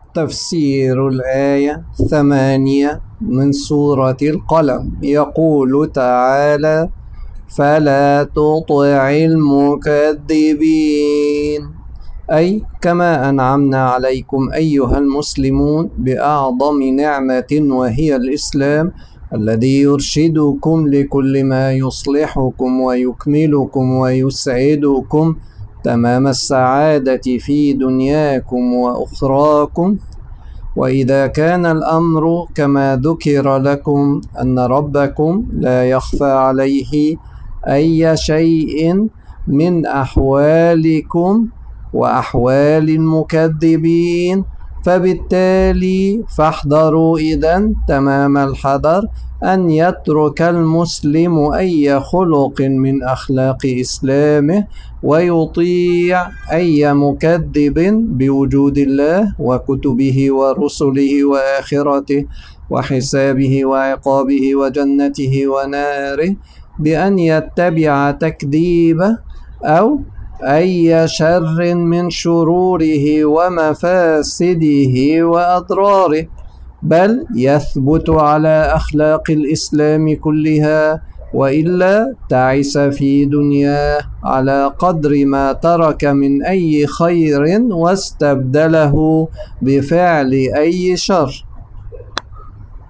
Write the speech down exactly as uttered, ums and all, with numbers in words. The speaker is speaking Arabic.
تفسير الآية ثمانية من سورة القلم. يقول تعالى: فلا تطع المكذبين، أي كما أنعمنا عليكم أيها المسلمون بأعظم نعمة وهي الإسلام الذي يرشدكم لكل ما يصلحكم ويكملكم ويسعدكم تمام السعادة في دنياكم وأخراكم. وإذا كان الأمر كما ذكر لكم أن ربكم لا يخفى عليه أي شيء من أحوالكم وأحوال المكذبين، فبالتالي فاحذروا إذن تمام الحذر أن يترك المسلم أي خلق من أخلاق إسلامه ويطيع أي مكذب بوجود الله وكتبه ورسله وآخرته وحسابه وعقابه وجنته وناره، بأن يتبع تكذيبه أو أي شر من شروره ومفاسده وأضراره، بل يثبت على أخلاق الإسلام كلها، وإلا تعس في دنياه على قدر ما ترك من أي خير واستبدله بفعل أي شر.